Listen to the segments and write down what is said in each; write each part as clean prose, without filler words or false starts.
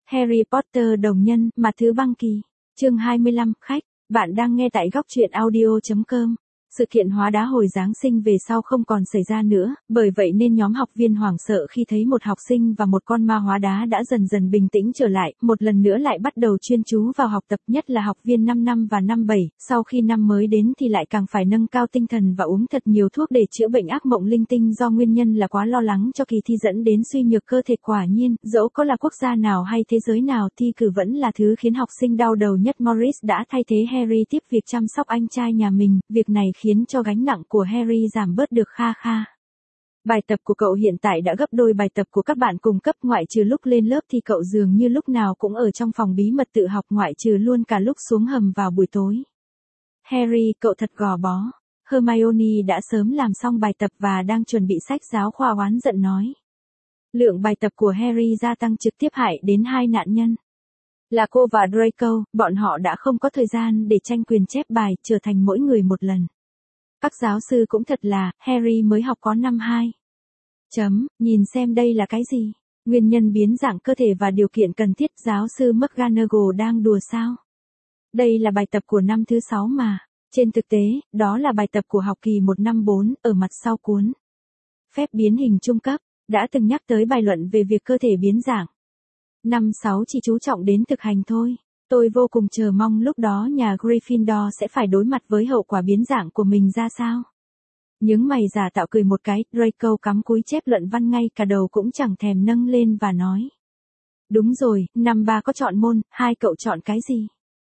Harry Potter đồng nhân, mặt thứ băng kỳ. Chương 25, khách. Bạn đang nghe tại góc truyện audio.com. Sự kiện hóa đá hồi Giáng sinh về sau không còn xảy ra nữa, bởi vậy nên nhóm học viên hoảng sợ khi thấy một học sinh và một con ma hóa đá đã dần dần bình tĩnh trở lại, một lần nữa lại bắt đầu chuyên chú vào học tập, nhất là học viên năm 5 và năm 7, sau khi năm mới đến thì lại càng phải nâng cao tinh thần và uống thật nhiều thuốc để chữa bệnh ác mộng linh tinh do nguyên nhân là quá lo lắng cho kỳ thi dẫn đến suy nhược cơ thể. Quả nhiên, dẫu có là quốc gia nào hay thế giới nào, thi cử vẫn là thứ khiến học sinh đau đầu nhất. Morris đã thay thế Harry tiếp việc chăm sóc anh trai nhà mình, việc này khiến cho gánh nặng của Harry giảm bớt được kha kha. Bài tập của cậu hiện tại đã gấp đôi bài tập của các bạn cùng cấp, ngoại trừ lúc lên lớp thì cậu dường như lúc nào cũng ở trong phòng bí mật tự học, ngoại trừ luôn cả lúc xuống hầm vào buổi tối. Harry, cậu thật gò bó. Hermione đã sớm làm xong bài tập và đang chuẩn bị sách giáo khoa, oán giận nói. Lượng bài tập của Harry gia tăng trực tiếp hại đến hai nạn nhân. Là cô và Draco, bọn họ đã không có thời gian để tranh quyền chép bài, trở thành mỗi người một lần. Các giáo sư cũng thật là, Harry mới học có năm 2. Nhìn xem đây là cái gì? Nguyên nhân biến dạng cơ thể và điều kiện cần thiết, giáo sư McGonagall đang đùa sao? Đây là bài tập của năm thứ 6 mà. Trên thực tế, đó là bài tập của học kỳ 1 năm 4, ở mặt sau cuốn. Phép biến hình trung cấp, đã từng nhắc tới bài luận về việc cơ thể biến dạng. Năm 6 chỉ chú trọng đến thực hành thôi. Tôi vô cùng chờ mong lúc đó nhà Gryffindor sẽ phải đối mặt với hậu quả biến dạng của mình ra sao. Những mày giả tạo cười một cái, Draco cắm cúi chép luận văn ngay cả đầu cũng chẳng thèm nâng lên và nói. Đúng rồi, năm 3 có chọn môn, 2 cậu chọn cái gì?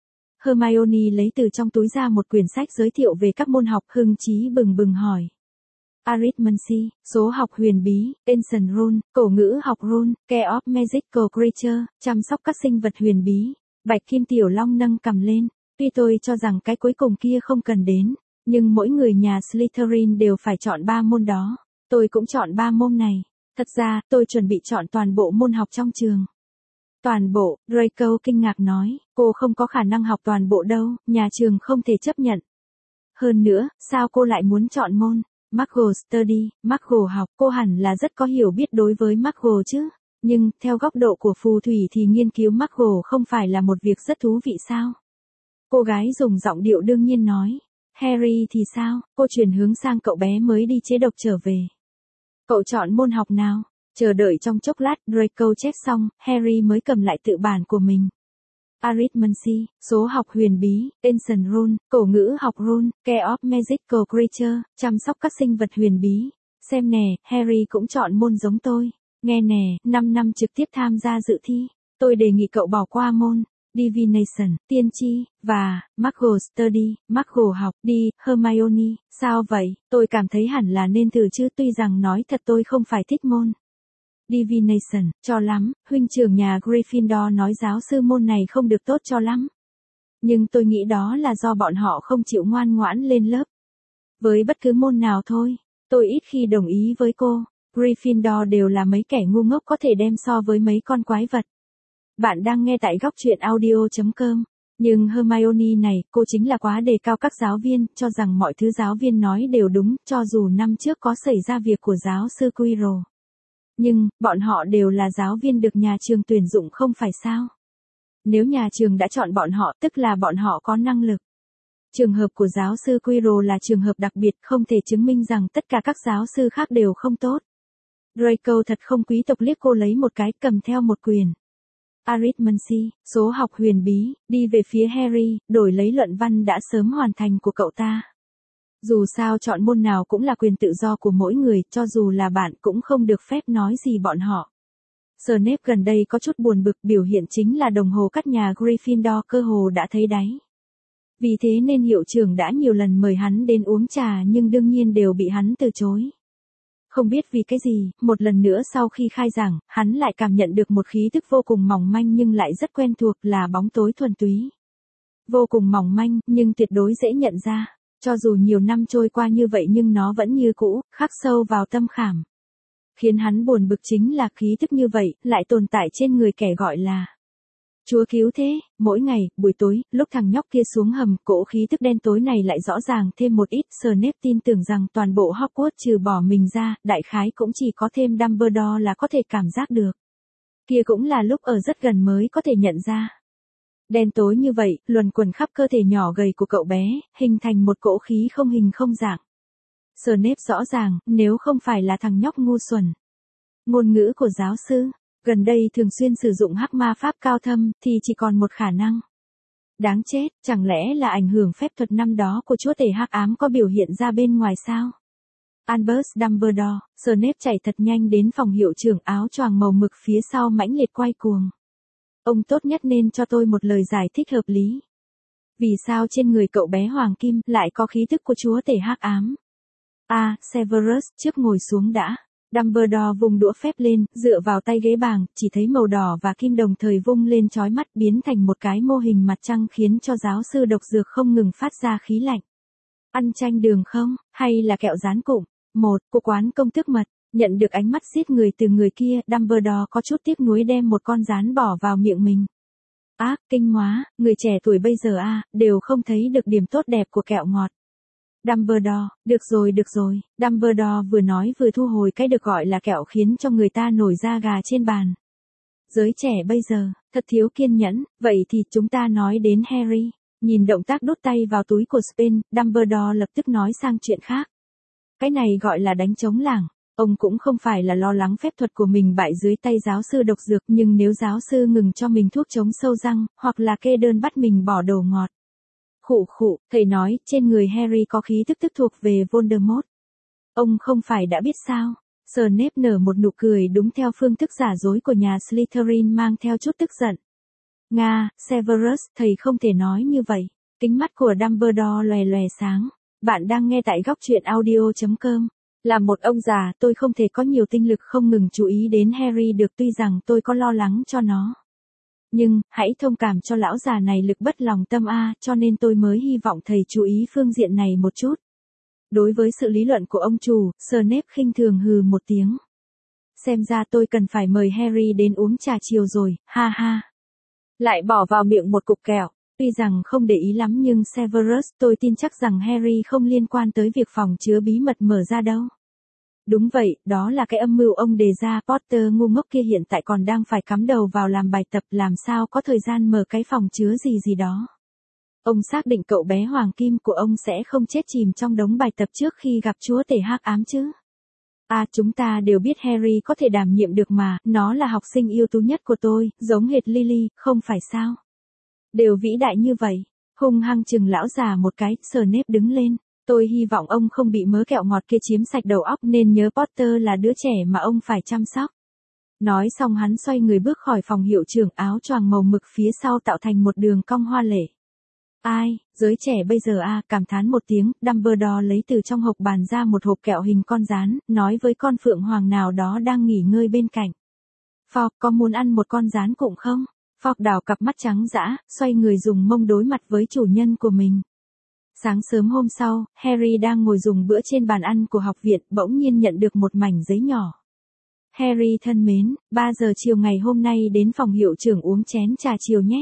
Hermione lấy từ trong túi ra một quyển sách giới thiệu về các môn học, hưng chí bừng bừng hỏi. Arithmancy, số học huyền bí, Ancient Rune, cổ ngữ học Rune, Care of Magical Creature, chăm sóc các sinh vật huyền bí. Bạch Kim Tiểu Long nâng cằm lên, tuy tôi cho rằng cái cuối cùng kia không cần đến, nhưng mỗi người nhà Slytherin đều phải chọn 3 môn đó. Tôi cũng chọn 3 môn này. Thật ra, tôi chuẩn bị chọn toàn bộ môn học trong trường. Toàn bộ, Draco kinh ngạc nói, cô không có khả năng học toàn bộ đâu, nhà trường không thể chấp nhận. Hơn nữa, sao cô lại muốn chọn môn Muggle Study, Muggle học? Cô hẳn là rất có hiểu biết đối với Muggle chứ. Nhưng, theo góc độ của phù thủy thì nghiên cứu Muggle không phải là một việc rất thú vị sao? Cô gái dùng giọng điệu đương nhiên nói. Harry thì sao? Cô chuyển hướng sang cậu bé mới đi chế độc trở về. Cậu chọn môn học nào? Chờ đợi trong chốc lát, Draco chép xong, Harry mới cầm lại tự bản của mình. Arithmancy, số học huyền bí, Ancient Rune, cổ ngữ học Rune, Care of Magical Creature, chăm sóc các sinh vật huyền bí. Xem nè, Harry cũng chọn môn giống tôi. Nghe nè, 5 năm trực tiếp tham gia dự thi. Tôi đề nghị cậu bỏ qua môn Divination, tiên tri, và Muggle Study, Muggle học đi. Hermione, sao vậy? Tôi cảm thấy hẳn là nên thử chứ, tuy rằng nói thật tôi không phải thích môn Divination cho lắm, huynh trưởng nhà Gryffindor nói giáo sư môn này không được tốt cho lắm. Nhưng tôi nghĩ đó là do bọn họ không chịu ngoan ngoãn lên lớp. Với bất cứ môn nào thôi, tôi ít khi đồng ý với cô. Gryffindor đều là mấy kẻ ngu ngốc có thể đem so với mấy con quái vật. Bạn đang nghe tại góc truyện audio.com. Nhưng Hermione này, cô chính là quá đề cao các giáo viên, cho rằng mọi thứ giáo viên nói đều đúng, cho dù năm trước có xảy ra việc của giáo sư Quirrell. Nhưng, bọn họ đều là giáo viên được nhà trường tuyển dụng không phải sao? Nếu nhà trường đã chọn bọn họ, tức là bọn họ có năng lực. Trường hợp của giáo sư Quirrell là trường hợp đặc biệt, không thể chứng minh rằng tất cả các giáo sư khác đều không tốt. Draco thật không quý tộc liếc cô lấy một cái, cầm theo một quyển Arithmancy, số học huyền bí, đi về phía Harry, đổi lấy luận văn đã sớm hoàn thành của cậu ta. Dù sao chọn môn nào cũng là quyền tự do của mỗi người, cho dù là bạn cũng không được phép nói gì bọn họ. Snape gần đây có chút buồn bực, biểu hiện chính là đồng hồ cắt nhà Gryffindor cơ hồ đã thấy đáy. Vì thế nên hiệu trưởng đã nhiều lần mời hắn đến uống trà nhưng đương nhiên đều bị hắn từ chối. Không biết vì cái gì, một lần nữa sau khi khai giảng, hắn lại cảm nhận được một khí tức vô cùng mỏng manh nhưng lại rất quen thuộc, là bóng tối thuần túy. Vô cùng mỏng manh, nhưng tuyệt đối dễ nhận ra. Cho dù nhiều năm trôi qua như vậy nhưng nó vẫn như cũ, khắc sâu vào tâm khảm. Khiến hắn buồn bực chính là khí tức như vậy, lại tồn tại trên người kẻ gọi là Chúa cứu thế. Mỗi ngày, buổi tối, lúc thằng nhóc kia xuống hầm, cỗ khí tức đen tối này lại rõ ràng thêm một ít. Snape tin tưởng rằng toàn bộ Hogwarts trừ bỏ mình ra, đại khái cũng chỉ có thêm Dumbledore là có thể cảm giác được. Kia cũng là lúc ở rất gần mới có thể nhận ra. Đen tối như vậy, luẩn quẩn khắp cơ thể nhỏ gầy của cậu bé, hình thành một cỗ khí không hình không dạng. Snape rõ ràng, nếu không phải là thằng nhóc ngu xuẩn. Ngôn ngữ của giáo sư, gần đây thường xuyên sử dụng hắc ma pháp cao thâm, thì chỉ còn một khả năng. Đáng chết, chẳng lẽ là ảnh hưởng phép thuật năm đó của chúa tể hắc ám có biểu hiện ra bên ngoài sao? Albus Dumbledore, Snape chạy thật nhanh đến phòng hiệu trưởng áo choàng màu mực phía sau mãnh liệt quay cuồng. Ông tốt nhất nên cho tôi một lời giải thích hợp lý. Vì sao trên người cậu bé Hoàng Kim lại có khí tức của chúa tể hắc ám? Severus, trước ngồi xuống đã. Dumbledore vùng đũa phép lên, dựa vào tay ghế bàng, chỉ thấy màu đỏ và kim đồng thời vung lên chói mắt biến thành một cái mô hình mặt trăng khiến cho giáo sư độc dược không ngừng phát ra khí lạnh. Ăn chanh đường không, hay là kẹo rán cụm? Của quán công thức mật, nhận được ánh mắt giết người từ người kia, Dumbledore có chút tiếc nuối đem một con rán bỏ vào miệng mình. Kinh hóa, người trẻ tuổi bây giờ đều không thấy được điểm tốt đẹp của kẹo ngọt. Dumbledore, được rồi, Dumbledore vừa nói vừa thu hồi cái được gọi là kẹo khiến cho người ta nổi da gà trên bàn. Giới trẻ bây giờ, thật thiếu kiên nhẫn, vậy thì chúng ta nói đến Harry. Nhìn động tác đút tay vào túi của Spain, Dumbledore lập tức nói sang chuyện khác. Cái này gọi là đánh trống lảng. Ông cũng không phải là lo lắng phép thuật của mình bại dưới tay giáo sư độc dược, nhưng nếu giáo sư ngừng cho mình thuốc chống sâu răng, hoặc là kê đơn bắt mình bỏ đồ ngọt. Thầy nói, trên người Harry có khí tức thuộc về Voldemort. Ông không phải đã biết sao? Snape nở một nụ cười đúng theo phương thức giả dối của nhà Slytherin mang theo chút tức giận. Severus, thầy không thể nói như vậy. Kính mắt của Dumbledore lòe lòe sáng. Bạn đang nghe tại góc truyện audio.com. Là một ông già, tôi không thể có nhiều tinh lực không ngừng chú ý đến Harry được, tuy rằng tôi có lo lắng cho nó. Nhưng, hãy thông cảm cho lão già này lực bất lòng tâm cho nên tôi mới hy vọng thầy chú ý phương diện này một chút. Đối với sự lý luận của ông chủ, Snape khinh thường hừ một tiếng. Xem ra tôi cần phải mời Harry đến uống trà chiều rồi, ha ha. Lại bỏ vào miệng một cục kẹo. Tuy rằng không để ý lắm nhưng Severus, tôi tin chắc rằng Harry không liên quan tới việc phòng chứa bí mật mở ra đâu. Đúng vậy, đó là cái âm mưu ông đề ra. Potter ngu ngốc kia hiện tại còn đang phải cắm đầu vào làm bài tập, làm sao có thời gian mở cái phòng chứa gì đó. Ông xác định cậu bé Hoàng Kim của ông sẽ không chết chìm trong đống bài tập trước khi gặp chúa tể hắc ám chứ. Chúng ta đều biết Harry có thể đảm nhiệm được mà, nó là học sinh ưu tú nhất của tôi, giống hệt Lily, không phải sao? Đều vĩ đại như vậy. Hung hăng chừng lão già một cái, Snape đứng lên. Tôi hy vọng ông không bị mớ kẹo ngọt kia chiếm sạch đầu óc, nên nhớ Potter là đứa trẻ mà ông phải chăm sóc. Nói xong hắn xoay người bước khỏi phòng hiệu trưởng áo choàng màu mực phía sau tạo thành một đường cong hoa lệ. Giới trẻ bây giờ cảm thán một tiếng, Dumbledore lấy từ trong hộc bàn ra một hộp kẹo hình con rán, nói với con phượng hoàng nào đó đang nghỉ ngơi bên cạnh. Fogg, có muốn ăn một con rán cụm không? Fogg đảo cặp mắt trắng dã, xoay người dùng mông đối mặt với chủ nhân của mình. Sáng sớm hôm sau, Harry đang ngồi dùng bữa trên bàn ăn của học viện, bỗng nhiên nhận được một mảnh giấy nhỏ. Harry thân mến, 3 giờ chiều ngày hôm nay đến phòng hiệu trưởng uống chén trà chiều nhé.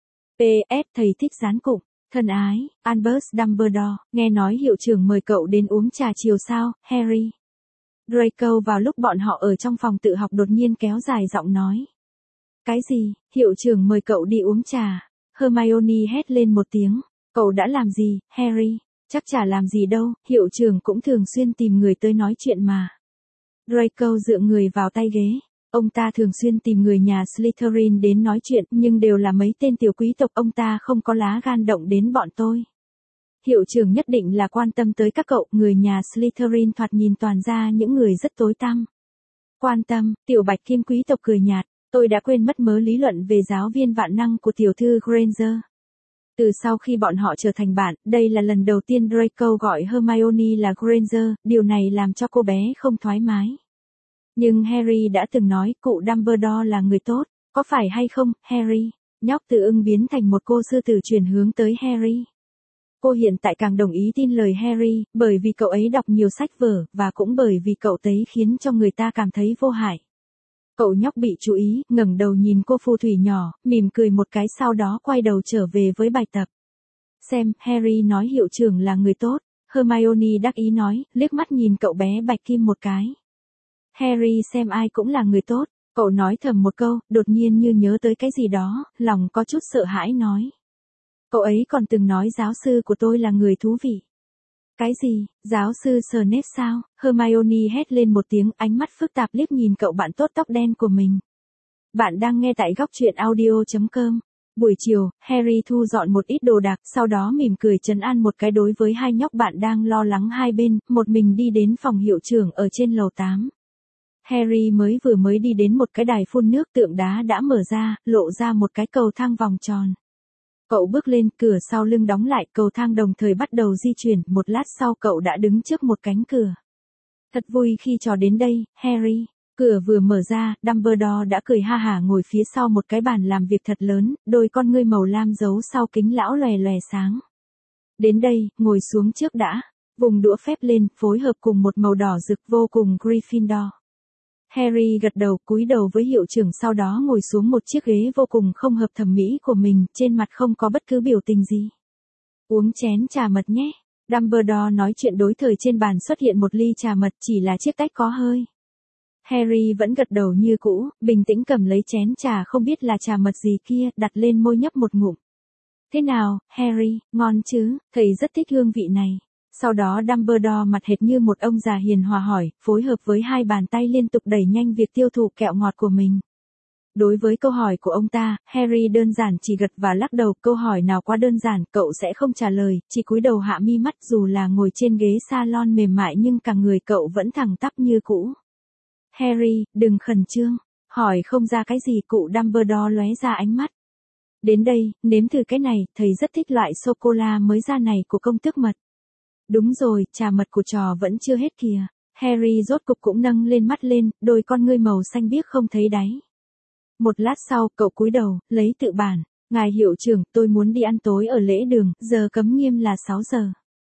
PS, thầy thích rán cụm. Thân ái, Albus Dumbledore, nghe nói hiệu trưởng mời cậu đến uống trà chiều sao, Harry? Draco vào lúc bọn họ ở trong phòng tự học đột nhiên kéo dài giọng nói. Cái gì, hiệu trưởng mời cậu đi uống trà? Hermione hét lên một tiếng. Cậu đã làm gì, Harry? Chắc chả làm gì đâu, hiệu trưởng cũng thường xuyên tìm người tới nói chuyện mà. Draco dựa người vào tay ghế. Ông ta thường xuyên tìm người nhà Slytherin đến nói chuyện, nhưng đều là mấy tên tiểu quý tộc, ông ta không có lá gan động đến bọn tôi. Hiệu trưởng nhất định là quan tâm tới các cậu, người nhà Slytherin thoạt nhìn toàn ra những người rất tối tăm. Quan tâm, tiểu bạch kim quý tộc cười nhạt, tôi đã quên mất mớ lý luận về giáo viên vạn năng của tiểu thư Granger. Từ sau khi bọn họ trở thành bạn, đây là lần đầu tiên Draco gọi Hermione là Granger, điều này làm cho cô bé không thoải mái. Nhưng Harry đã từng nói cụ Dumbledore là người tốt, có phải hay không, Harry? Nhóc tự ưng biến thành một cô sư tử chuyển hướng tới Harry. Cô hiện tại càng đồng ý tin lời Harry, bởi vì cậu ấy đọc nhiều sách vở, và cũng bởi vì cậu ấy khiến cho người ta cảm thấy vô hại. Cậu nhóc bị chú ý, ngẩng đầu nhìn cô phù thủy nhỏ, mỉm cười một cái sau đó quay đầu trở về với bài tập. Xem, Harry nói hiệu trưởng là người tốt, Hermione đắc ý nói, liếc mắt nhìn cậu bé bạch kim một cái. Harry xem ai cũng là người tốt, Cậu nói thầm một câu, đột nhiên như nhớ tới cái gì đó, lòng có chút sợ hãi nói. Cậu ấy còn từng nói giáo sư của tôi là người thú vị. Cái gì, giáo sư Snape sao? Hermione hét lên một tiếng, ánh mắt phức tạp liếc nhìn cậu bạn tốt tóc đen của mình. Bạn đang nghe tại góc truyện audio.com. Buổi chiều, Harry thu dọn một ít đồ đạc, sau đó mỉm cười trấn an một cái đối với hai nhóc bạn đang lo lắng hai bên, một mình đi đến phòng hiệu trưởng ở trên lầu 8. Harry vừa mới đi đến một cái đài phun nước, tượng đá đã mở ra, lộ ra một cái cầu thang vòng tròn. Cậu bước lên, cửa sau lưng đóng lại, cầu thang đồng thời bắt đầu di chuyển, một lát sau cậu đã đứng trước một cánh cửa. Thật vui khi trò đến đây, Harry. Cửa vừa mở ra, Dumbledore đã cười ha hả ngồi phía sau một cái bàn làm việc thật lớn, đôi con ngươi màu lam giấu sau kính lão lòe lòe sáng. Đến đây, ngồi xuống trước đã. Vùng đũa phép lên, phối hợp cùng một màu đỏ rực vô cùng Gryffindor. Harry gật đầu, cúi đầu với hiệu trưởng, sau đó ngồi xuống một chiếc ghế vô cùng không hợp thẩm mỹ của mình, trên mặt không có bất cứ biểu tình gì. Uống chén trà mật nhé. Dumbledore nói chuyện đối thời, trên bàn xuất hiện một ly trà mật, chỉ là chiếc tách có hơi. Harry vẫn gật đầu như cũ, bình tĩnh cầm lấy chén trà không biết là trà mật gì kia, đặt lên môi nhấp một ngụm. Thế nào, Harry, ngon chứ, thầy rất thích hương vị này. Sau đó Dumbledore mặt hệt như một ông già hiền hòa hỏi, phối hợp với hai bàn tay liên tục đẩy nhanh việc tiêu thụ kẹo ngọt của mình. Đối với câu hỏi của ông ta, Harry đơn giản chỉ gật và lắc đầu, câu hỏi nào quá đơn giản, cậu sẽ không trả lời, chỉ cúi đầu hạ mi mắt, dù là ngồi trên ghế salon mềm mại nhưng cả người cậu vẫn thẳng tắp như cũ. Harry, đừng khẩn trương, hỏi không ra cái gì, cụ Dumbledore lóe ra ánh mắt. Đến đây, nếm thử cái này, thầy rất thích loại sô-cô-la mới ra này của công tước mật. Đúng rồi, trà mật của trò vẫn chưa hết kìa. Harry rốt cục cũng nâng lên mắt lên, đôi con ngươi màu xanh biếc không thấy đáy. Một lát sau, cậu cúi đầu, lấy tự bản. Ngài hiệu trưởng, tôi muốn đi ăn tối ở lễ đường, giờ cấm nghiêm là 6 giờ.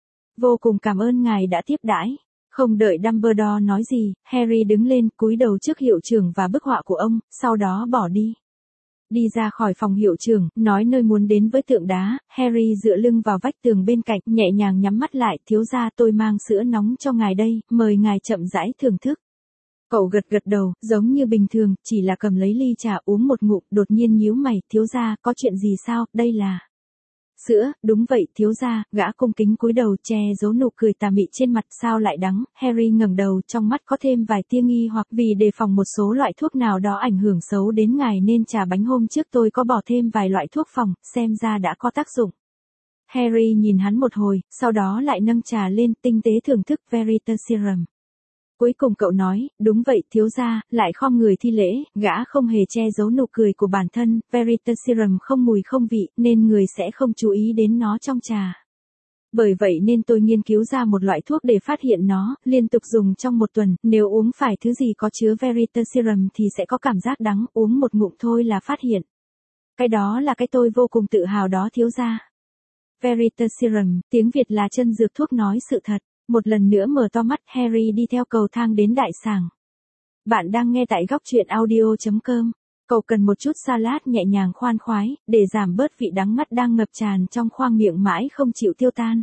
Vô cùng cảm ơn ngài đã tiếp đãi. Không đợi Dumbledore nói gì, Harry đứng lên, cúi đầu trước hiệu trưởng và bức họa của ông, sau đó bỏ đi. Đi ra khỏi phòng hiệu trưởng, nói nơi muốn đến với tượng đá, Harry dựa lưng vào vách tường bên cạnh, nhẹ nhàng nhắm mắt lại, thiếu gia, tôi mang sữa nóng cho ngài đây, mời ngài chậm rãi thưởng thức. Cậu gật gật đầu, giống như bình thường, chỉ là cầm lấy ly trà uống một ngụm, đột nhiên nhíu mày, thiếu gia, có chuyện gì sao, đây là... Sữa, đúng vậy, thiếu gia, gã cung kính cúi đầu, che giấu nụ cười tà mị trên mặt, sao lại đắng. Harry ngẩng đầu, trong mắt có thêm vài tia nghi hoặc, vì đề phòng một số loại thuốc nào đó ảnh hưởng xấu đến ngài nên trà bánh hôm trước tôi có bỏ thêm vài loại thuốc phòng, xem ra đã có tác dụng. Harry nhìn hắn một hồi, sau đó lại nâng trà lên, tinh tế thưởng thức Veritaserum. Cuối cùng cậu nói, đúng vậy, thiếu gia, lại khom người thi lễ, gã không hề che giấu nụ cười của bản thân, Veritaserum không mùi không vị, nên người sẽ không chú ý đến nó trong trà. Bởi vậy nên tôi nghiên cứu ra một loại thuốc để phát hiện nó, liên tục dùng trong một tuần, nếu uống phải thứ gì có chứa Veritaserum thì sẽ có cảm giác đắng, uống một ngụm thôi là phát hiện. Cái đó là cái tôi vô cùng tự hào đó thiếu gia. Veritaserum, tiếng Việt là chân dược thuốc nói sự thật. Một lần nữa mở to mắt, Harry đi theo cầu thang đến đại sảnh. Bạn đang nghe tại góc truyện audio.com. Cậu cần một chút salad nhẹ nhàng khoan khoái, để giảm bớt vị đắng ngắt đang ngập tràn trong khoang miệng mãi không chịu tiêu tan.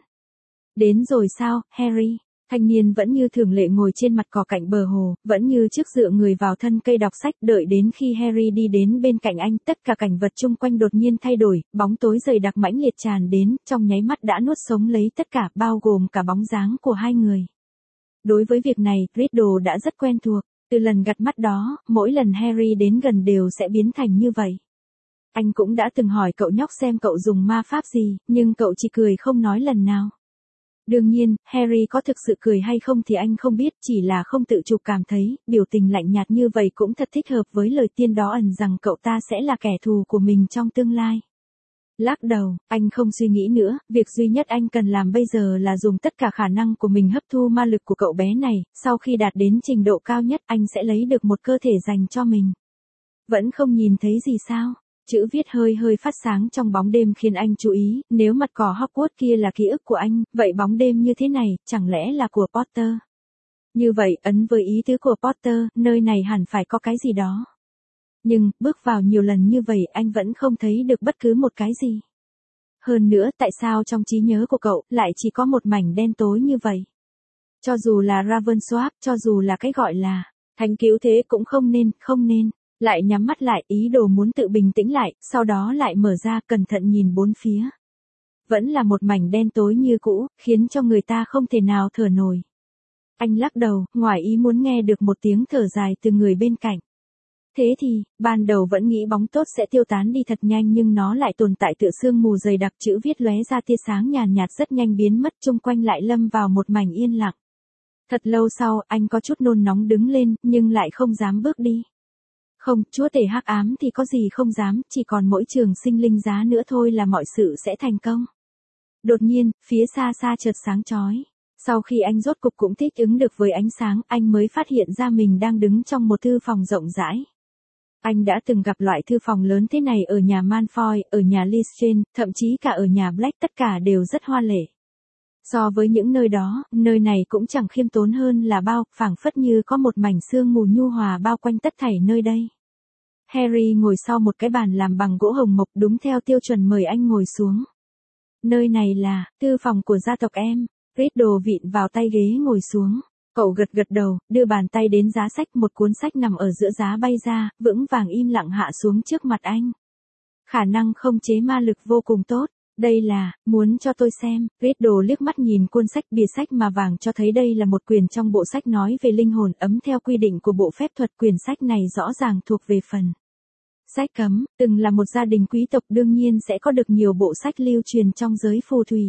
Đến rồi sao, Harry? Thanh niên vẫn như thường lệ ngồi trên mặt cỏ cạnh bờ hồ, vẫn như trước dựa người vào thân cây đọc sách, đợi đến khi Harry đi đến bên cạnh anh, tất cả cảnh vật chung quanh đột nhiên thay đổi, bóng tối dày đặc mãnh liệt tràn đến, trong nháy mắt đã nuốt sống lấy tất cả, bao gồm cả bóng dáng của hai người. Đối với việc này, Riddle đã rất quen thuộc, từ lần gặt mắt đó, mỗi lần Harry đến gần đều sẽ biến thành như vậy. Anh cũng đã từng hỏi cậu nhóc xem cậu dùng ma pháp gì, nhưng cậu chỉ cười không nói lần nào. Đương nhiên, Harry có thực sự cười hay không thì anh không biết, chỉ là không tự chủ cảm thấy, biểu tình lạnh nhạt như vậy cũng thật thích hợp với lời tiên đó ẩn rằng cậu ta sẽ là kẻ thù của mình trong tương lai. Lắc đầu, anh không suy nghĩ nữa, việc duy nhất anh cần làm bây giờ là dùng tất cả khả năng của mình hấp thu ma lực của cậu bé này, sau khi đạt đến trình độ cao nhất anh sẽ lấy được một cơ thể dành cho mình. Vẫn không nhìn thấy gì sao? Chữ viết hơi phát sáng trong bóng đêm khiến anh chú ý, nếu mặt cỏ Hogwarts kia là ký ức của anh, vậy bóng đêm như thế này, chẳng lẽ là của Potter? Như vậy, ấn với ý tứ của Potter, nơi này hẳn phải có cái gì đó. Nhưng, bước vào nhiều lần như vậy anh vẫn không thấy được bất cứ một cái gì. Hơn nữa, tại sao trong trí nhớ của cậu, lại chỉ có một mảnh đen tối như vậy? Cho dù là Ravensworth, cho dù là cái gọi là thánh cứu thế cũng không nên. Lại nhắm mắt lại, ý đồ muốn tự bình tĩnh lại, sau đó lại mở ra cẩn thận nhìn bốn phía. Vẫn là một mảnh đen tối như cũ, khiến cho người ta không thể nào thở nổi. Anh lắc đầu, ngoài ý muốn nghe được một tiếng thở dài từ người bên cạnh. Thế thì, ban đầu vẫn nghĩ bóng tốt sẽ tiêu tán đi thật nhanh nhưng nó lại tồn tại tựa sương mù dày đặc, chữ viết lóe ra tia sáng nhàn nhạt rất nhanh biến mất, chung quanh lại lâm vào một mảnh yên lặng. Thật lâu sau, anh có chút nôn nóng đứng lên, nhưng lại không dám bước đi. Không, chúa tể hắc ám thì có gì không dám, chỉ còn mỗi trường sinh linh giá nữa thôi là mọi sự sẽ thành công. Đột nhiên, phía xa xa chợt sáng chói. Sau khi anh rốt cục cũng thích ứng được với ánh sáng, anh mới phát hiện ra mình đang đứng trong một thư phòng rộng rãi. Anh đã từng gặp loại thư phòng lớn thế này ở nhà Malfoy, ở nhà Lestrange, thậm chí cả ở nhà Black, tất cả đều rất hoa lệ. So với những nơi đó, nơi này cũng chẳng khiêm tốn hơn là bao, phảng phất như có một mảnh sương mù nhu hòa bao quanh tất thảy nơi đây. Harry ngồi sau một cái bàn làm bằng gỗ hồng mộc đúng theo tiêu chuẩn mời anh ngồi xuống. Nơi này là thư phòng của gia tộc em. Riddle vịn vào tay ghế ngồi xuống. Cậu gật gật đầu, đưa bàn tay đến giá sách, một cuốn sách nằm ở giữa giá bay ra, vững vàng im lặng hạ xuống trước mặt anh. Khả năng không chế ma lực vô cùng tốt. Đây là, muốn cho tôi xem. Riddle liếc mắt nhìn cuốn sách, bìa sách mà vàng cho thấy đây là một quyển trong bộ sách nói về linh hồn ấm theo quy định của bộ phép thuật. Quyển sách này rõ ràng thuộc về phần sách cấm, từng là một gia đình quý tộc đương nhiên sẽ có được nhiều bộ sách lưu truyền trong giới phù thủy.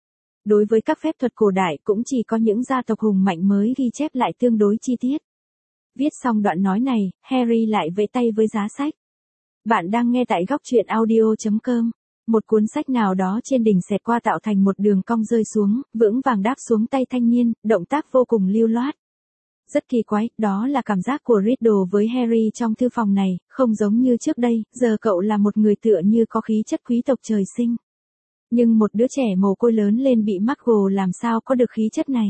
Đối với các phép thuật cổ đại cũng chỉ có những gia tộc hùng mạnh mới ghi chép lại tương đối chi tiết. Viết xong đoạn nói này, Harry lại vẫy tay với giá sách. Bạn đang nghe tại góc truyện audio.com. Một cuốn sách nào đó trên đỉnh xẹt qua tạo thành một đường cong rơi xuống, vững vàng đáp xuống tay thanh niên, động tác vô cùng lưu loát. Rất kỳ quái, đó là cảm giác của Riddle với Harry trong thư phòng này, không giống như trước đây, giờ cậu là một người tựa như có khí chất quý tộc trời sinh. Nhưng một đứa trẻ mồ côi lớn lên bị Muggle làm sao có được khí chất này.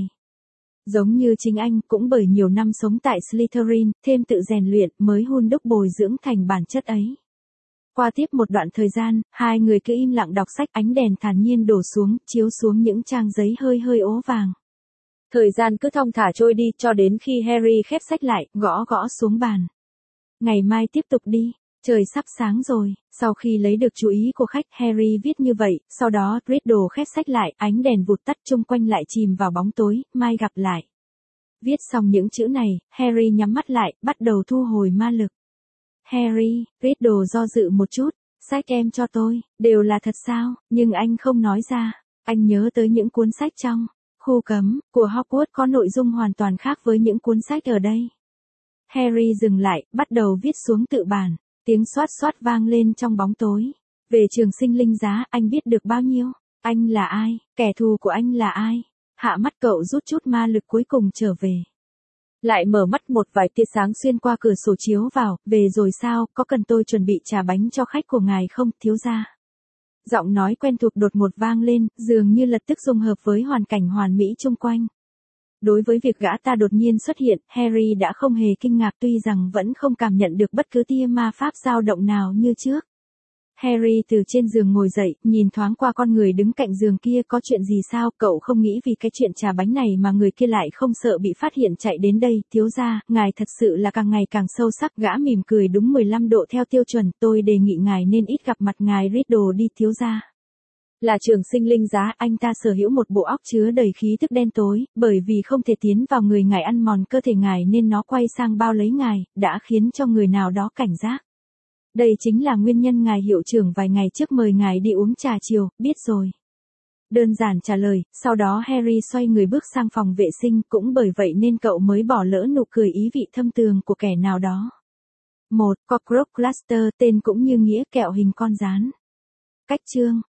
Giống như chính anh, cũng bởi nhiều năm sống tại Slytherin, thêm tự rèn luyện mới hun đúc bồi dưỡng thành bản chất ấy. Qua tiếp một đoạn thời gian, hai người cứ im lặng đọc sách, ánh đèn thản nhiên đổ xuống, chiếu xuống những trang giấy hơi hơi ố vàng. Thời gian cứ thong thả trôi đi cho đến khi Harry khép sách lại, gõ gõ xuống bàn. Ngày mai tiếp tục đi, trời sắp sáng rồi. Sau khi lấy được chú ý của khách, Harry viết như vậy, sau đó Riddle khép sách lại, ánh đèn vụt tắt, chung quanh lại chìm vào bóng tối, mai gặp lại. Viết xong những chữ này, Harry nhắm mắt lại, bắt đầu thu hồi ma lực. Harry, Riddle do dự một chút, sách em cho tôi, đều là thật sao, nhưng anh không nói ra. Anh nhớ tới những cuốn sách trong khu cấm của Hogwarts có nội dung hoàn toàn khác với những cuốn sách ở đây. Harry dừng lại, bắt đầu viết xuống tự bản. Tiếng xoát xoát vang lên trong bóng tối. Về trường sinh linh giá, anh biết được bao nhiêu? Anh là ai? Kẻ thù của anh là ai? Hạ mắt cậu rút chút ma lực cuối cùng trở về. Lại mở mắt, một vài tia sáng xuyên qua cửa sổ chiếu vào. Về rồi sao, có cần tôi chuẩn bị trà bánh cho khách của ngài không, thiếu gia? Giọng nói quen thuộc đột ngột vang lên, dường như lập tức dung hợp với hoàn cảnh hoàn mỹ chung quanh. Đối với việc gã ta đột nhiên xuất hiện, Harry đã không hề kinh ngạc, tuy rằng vẫn không cảm nhận được bất cứ tia ma pháp dao động nào như trước. Harry từ trên giường ngồi dậy, nhìn thoáng qua con người đứng cạnh giường kia, có chuyện gì sao, cậu không nghĩ vì cái chuyện trà bánh này mà người kia lại không sợ bị phát hiện chạy đến đây, thiếu gia, ngài thật sự là càng ngày càng sâu sắc, gã mỉm cười đúng 15 độ theo tiêu chuẩn, tôi đề nghị ngài nên ít gặp mặt ngài Riddle đi thiếu gia. Là trường sinh linh giá, anh ta sở hữu một bộ óc chứa đầy khí thức đen tối, bởi vì không thể tiến vào người ngài ăn mòn cơ thể ngài nên nó quay sang bao lấy ngài, đã khiến cho người nào đó cảnh giác. Đây chính là nguyên nhân ngài hiệu trưởng vài ngày trước mời ngài đi uống trà chiều, biết rồi. Đơn giản trả lời, sau đó Harry xoay người bước sang phòng vệ sinh, cũng bởi vậy nên cậu mới bỏ lỡ nụ cười ý vị thâm tường của kẻ nào đó. 1. Cockroach Cluster, tên cũng như nghĩa kẹo hình con gián. Cách chương